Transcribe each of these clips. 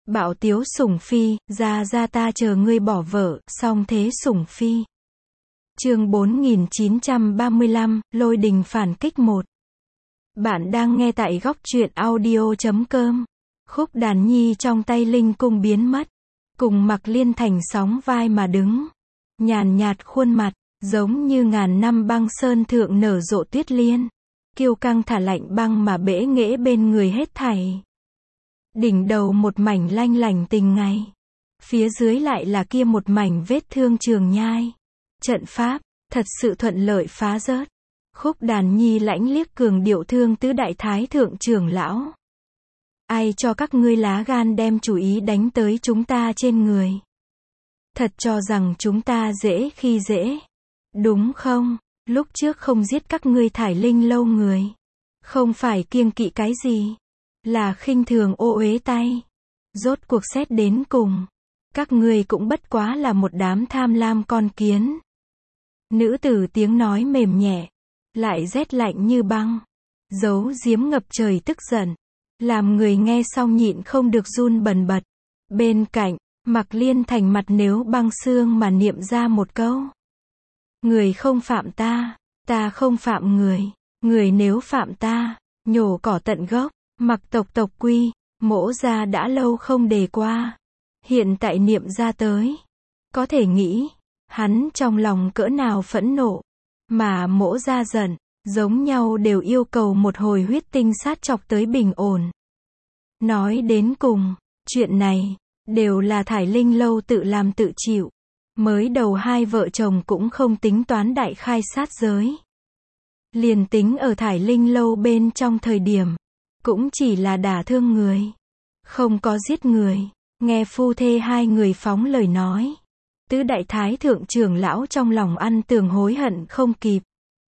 Bạo tiếu Sủng Phi, ra ta chờ ngươi bỏ vợ, song thế Sủng Phi. Chương 4935, Lôi đình phản kích 1. Bạn đang nghe tại góc truyện audio.com. Khúc đàn nhi trong tay Linh Cung biến mất, cùng Mạc Liên Thành sóng vai mà đứng. Nhàn nhạt khuôn mặt, giống như ngàn năm băng sơn thượng nở rộ tuyết liên. Kiêu căng thả lạnh băng mà bẽ nghễ bên người hết thảy. Đỉnh đầu một mảnh lanh lảnh tình ngày. Phía dưới lại là kia một mảnh vết thương trường nhai. Trận pháp, thật sự thuận lợi phá rớt. Khúc đàn nhi lãnh liếc cường điệu thương tứ đại thái thượng trưởng lão. Ai cho các ngươi lá gan đem chủ ý đánh tới chúng ta trên người? Thật cho rằng chúng ta dễ khi dễ. Đúng không? Lúc trước không giết các ngươi Thải Linh lâu người. Không phải kiêng kỵ cái gì. Là khinh thường ô uế tay. Rốt cuộc xét đến cùng. Các ngươi cũng bất quá là một đám tham lam con kiến. Nữ tử tiếng nói mềm nhẹ. Lại rét lạnh như băng. Giấu giếm ngập trời tức giận. Làm người nghe xong nhịn không được run bần bật. Bên cạnh, Mạc Liên Thành mặt nếu băng xương mà niệm ra một câu. Người không phạm ta, ta không phạm người. Người nếu phạm ta, nhổ cỏ tận gốc. Mặc tộc quy, mỗ gia đã lâu không đề qua. Hiện tại niệm ra tới. Có thể nghĩ, hắn trong lòng cỡ nào phẫn nộ. Mà mỗ gia giận, giống nhau đều yêu cầu một hồi huyết tinh sát chọc tới bình ổn. Nói đến cùng, chuyện này, đều là Thải Linh lâu tự làm tự chịu. Mới đầu hai vợ chồng cũng không tính toán đại khai sát giới. Liền tính ở Thải Linh lâu bên trong thời điểm. Cũng chỉ là đả thương người. Không có giết người. Nghe phu thê hai người phóng lời nói. Tứ đại thái thượng trưởng lão trong lòng ăn tường hối hận không kịp.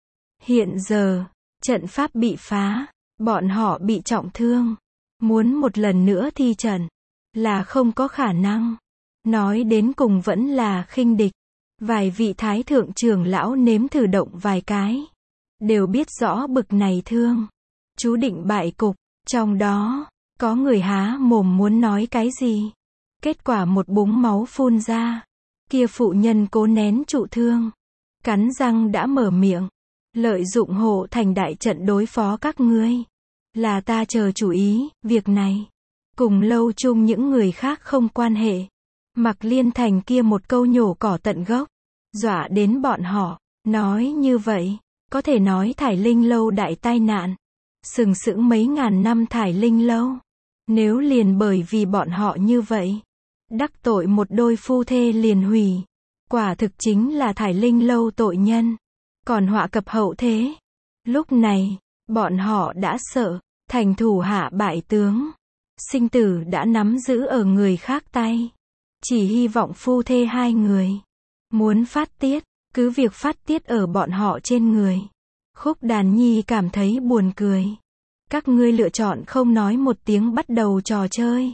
Hiện giờ, trận pháp bị phá. Bọn họ bị trọng thương. Muốn một lần nữa thi trận. Là không có khả năng. Nói đến cùng vẫn là khinh địch. Vài vị thái thượng trưởng lão nếm thử động vài cái. Đều biết rõ bực này thương. Chú định bại cục. Trong đó, có người há mồm muốn nói cái gì. Kết quả một búng máu phun ra. Kia phụ nhân cố nén trụ thương. Cắn răng đã mở miệng. Lợi dụng hộ thành đại trận đối phó các ngươi. Là ta chờ chủ ý, việc này. Cùng lâu chung những người khác không quan hệ. Mạc Liên Thành kia một câu nhổ cỏ tận gốc. Dọa đến bọn họ. Nói như vậy, có thể nói Thải Linh lâu đại tai nạn. Sừng sững mấy ngàn năm Thải Linh lâu. Nếu liền bởi vì bọn họ như vậy. Đắc tội một đôi phu thê liền hủy. Quả thực chính là Thải Linh lâu tội nhân. Còn họa cập hậu thế. Lúc này, bọn họ đã sợ. Thành thủ hạ bại tướng. Sinh tử đã nắm giữ ở người khác tay. Chỉ hy vọng phu thê hai người. Muốn phát tiết, cứ việc phát tiết ở bọn họ trên người. Khúc đàn nhi cảm thấy buồn cười. Các ngươi lựa chọn không nói một tiếng bắt đầu trò chơi.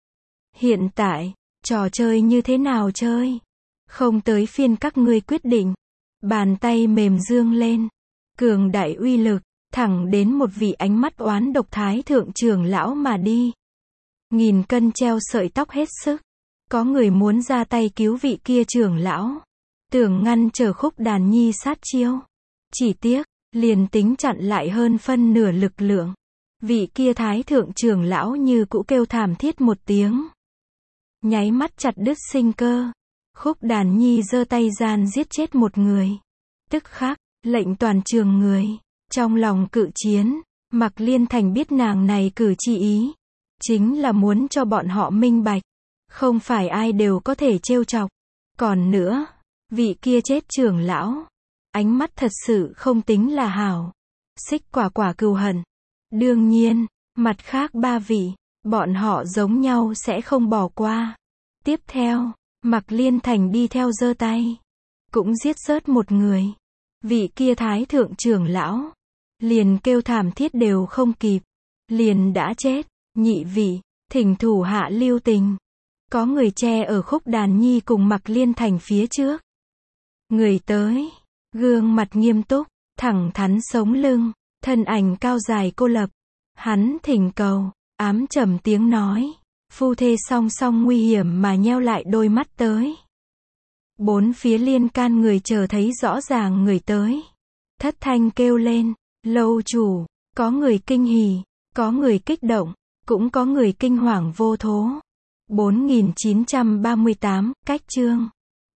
Hiện tại, trò chơi như thế nào chơi? Không tới phiên các ngươi quyết định. Bàn tay mềm dương lên. Cường đại uy lực, thẳng đến một vị ánh mắt oán độc thái thượng trưởng lão mà đi. Nghìn cân treo sợi tóc hết sức. Có người muốn ra tay cứu vị kia trưởng lão. Tưởng ngăn trở khúc đàn nhi sát chiêu. Chỉ tiếc, liền tính chặn lại hơn phân nửa lực lượng. Vị kia thái thượng trưởng lão như cũ kêu thảm thiết một tiếng. Nháy mắt chặt đứt sinh cơ. Khúc đàn nhi giơ tay gian giết chết một người. Tức khắc, lệnh toàn trường người. Trong lòng cự chiến, Mạc Liên Thành biết nàng này cử chỉ ý. Chính là muốn cho bọn họ minh bạch. Không phải ai đều có thể trêu chọc. Còn nữa, vị kia chết trưởng lão. Ánh mắt thật sự không tính là hảo. Xích quả cừu hận. Đương nhiên, mặt khác ba vị, bọn họ giống nhau sẽ không bỏ qua. Tiếp theo, Mạc Liên Thành đi theo giơ tay. Cũng giết rớt một người. Vị kia thái thượng trưởng lão. Liền kêu thảm thiết đều không kịp. Liền đã chết. Nhị vị, thỉnh thủ hạ lưu tình. Có người che ở khúc đàn nhi cùng Mạc Liên Thành phía trước. Người tới. Gương mặt nghiêm túc. Thẳng thắn sống lưng. Thân ảnh cao dài cô lập. Hắn thỉnh cầu. Ám trầm tiếng nói. Phu thê song song nguy hiểm mà nheo lại đôi mắt tới. Bốn phía liên can người chờ thấy rõ ràng người tới. Thất thanh kêu lên, lâu chủ, có người kinh hỉ, có người kích động, cũng có người kinh hoàng vô thố. 4938, cách chương.